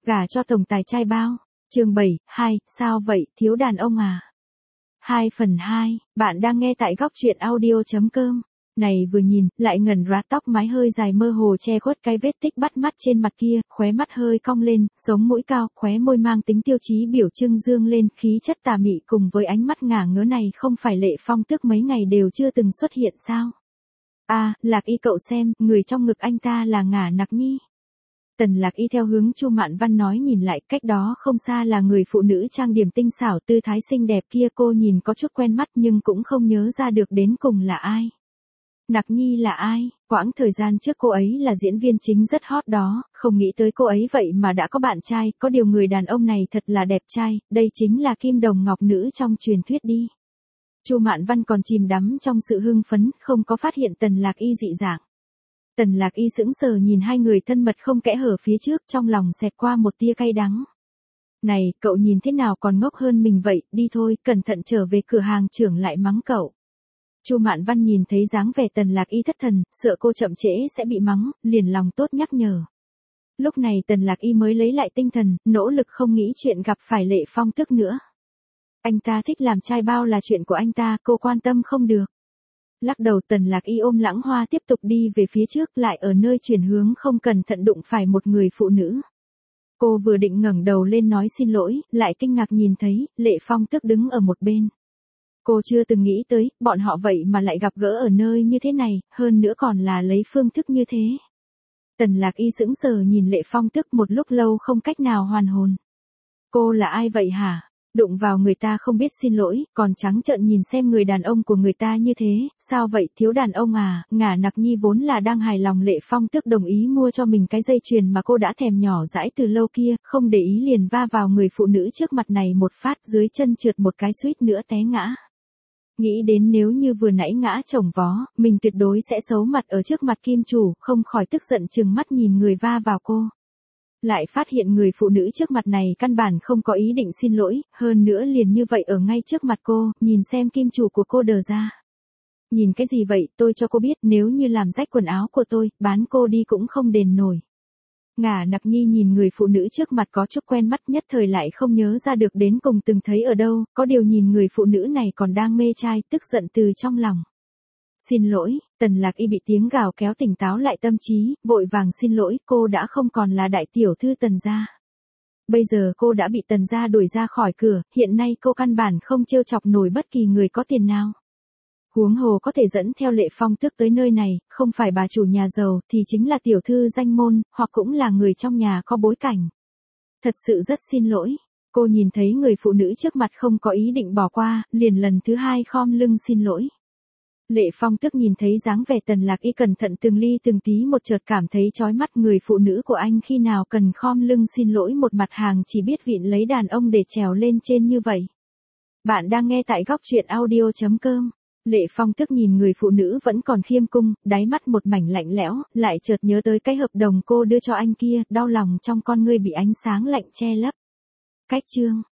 Gả cho tổng tài trai bao. Chương 7, 2, sao vậy, thiếu đàn ông à? 2/2, bạn đang nghe tại góc truyện audio.com. Này vừa nhìn, lại ngẩn ra tóc mái hơi dài mơ hồ che khuất cái vết tích bắt mắt trên mặt kia, khóe mắt hơi cong lên, sống mũi cao, khóe môi mang tính tiêu chí biểu trưng dương lên, khí chất tà mị cùng với ánh mắt ngả ngớ này không phải Lệ Phong Tước mấy ngày đều chưa từng xuất hiện sao? À, Lạc Y cậu xem, người trong ngực anh ta là Ngả Nặc Nhi. Tần Lạc Y theo hướng Chu Mạn Văn nói nhìn lại, cách đó không xa là người phụ nữ trang điểm tinh xảo tư thái xinh đẹp kia, cô nhìn có chút quen mắt nhưng cũng không nhớ ra được đến cùng là ai. Nặc Nhi là ai? Quãng thời gian trước cô ấy là diễn viên chính rất hot đó, không nghĩ tới cô ấy vậy mà đã có bạn trai, có điều người đàn ông này thật là đẹp trai, đây chính là Kim Đồng Ngọc Nữ trong truyền thuyết đi. Chu Mạn Văn còn chìm đắm trong sự hưng phấn, không có phát hiện Tần Lạc Y dị dạng. Tần Lạc Y sững sờ nhìn hai người thân mật không kẽ hở phía trước, trong lòng xẹt qua một tia cay đắng. Này, cậu nhìn thế nào còn ngốc hơn mình vậy, đi thôi, cẩn thận trở về cửa hàng trưởng lại mắng cậu. Chu Mạn Văn nhìn thấy dáng vẻ Tần Lạc Y thất thần, sợ cô chậm trễ sẽ bị mắng, liền lòng tốt nhắc nhở. Lúc này Tần Lạc Y mới lấy lại tinh thần, nỗ lực không nghĩ chuyện gặp phải Lệ Phong Tước nữa. Anh ta thích làm trai bao là chuyện của anh ta, cô quan tâm không được. Lắc đầu Tần Lạc Y ôm Lãng Hoa tiếp tục đi về phía trước, lại ở nơi chuyển hướng không cẩn thận đụng phải một người phụ nữ. Cô vừa định ngẩng đầu lên nói xin lỗi, lại kinh ngạc nhìn thấy, Lệ Phong Tước đứng ở một bên. Cô chưa từng nghĩ tới, bọn họ vậy mà lại gặp gỡ ở nơi như thế này, hơn nữa còn là lấy phương thức như thế. Tần Lạc Y sững sờ nhìn Lệ Phong Tước một lúc lâu không cách nào hoàn hồn. Cô là ai vậy hả? Đụng vào người ta không biết xin lỗi, còn trắng trợn nhìn xem người đàn ông của người ta như thế, sao vậy thiếu đàn ông à? Ngả Nặc Nhi vốn là đang hài lòng Lệ Phong Tước đồng ý mua cho mình cái dây chuyền mà cô đã thèm nhỏ dãi từ lâu kia, không để ý liền va vào người phụ nữ trước mặt này một phát, dưới chân trượt một cái suýt nữa té ngã. Nghĩ đến nếu như vừa nãy ngã chồng vó, mình tuyệt đối sẽ xấu mặt ở trước mặt kim chủ, không khỏi tức giận trừng mắt nhìn người va vào cô. Lại phát hiện người phụ nữ trước mặt này căn bản không có ý định xin lỗi, hơn nữa liền như vậy ở ngay trước mặt cô, nhìn xem kim chủ của cô đờ ra. Nhìn cái gì vậy, tôi cho cô biết nếu như làm rách quần áo của tôi, bán cô đi cũng không đền nổi. Ngả Nặc Nhi nhìn người phụ nữ trước mặt có chút quen mắt, nhất thời lại không nhớ ra được đến cùng từng thấy ở đâu, có điều nhìn người phụ nữ này còn đang mê trai, tức giận từ trong lòng. Xin lỗi, Tần Lạc Y bị tiếng gào kéo tỉnh táo lại tâm trí, vội vàng xin lỗi, cô đã không còn là đại tiểu thư Tần gia. Bây giờ cô đã bị Tần gia đuổi ra khỏi cửa, hiện nay cô căn bản không trêu chọc nổi bất kỳ người có tiền nào. Huống hồ có thể dẫn theo Lệ Phong Tước tới nơi này, không phải bà chủ nhà giàu thì chính là tiểu thư danh môn, hoặc cũng là người trong nhà có bối cảnh. Thật sự rất xin lỗi. Cô nhìn thấy người phụ nữ trước mặt không có ý định bỏ qua, liền lần thứ hai khom lưng xin lỗi. Lệ Phong Tước nhìn thấy dáng vẻ Tần Lạc Y cẩn thận từng ly từng tí một, chợt cảm thấy chói mắt, người phụ nữ của anh khi nào cần khom lưng xin lỗi một mặt hàng chỉ biết vịn lấy đàn ông để trèo lên trên như vậy. Bạn đang nghe tại góc truyện audio.com. Lệ Phong Tước nhìn người phụ nữ vẫn còn khiêm cung, đáy mắt một mảnh lạnh lẽo, lại chợt nhớ tới cái hợp đồng cô đưa cho anh kia, đau lòng trong con ngươi bị ánh sáng lạnh che lấp. Cách chương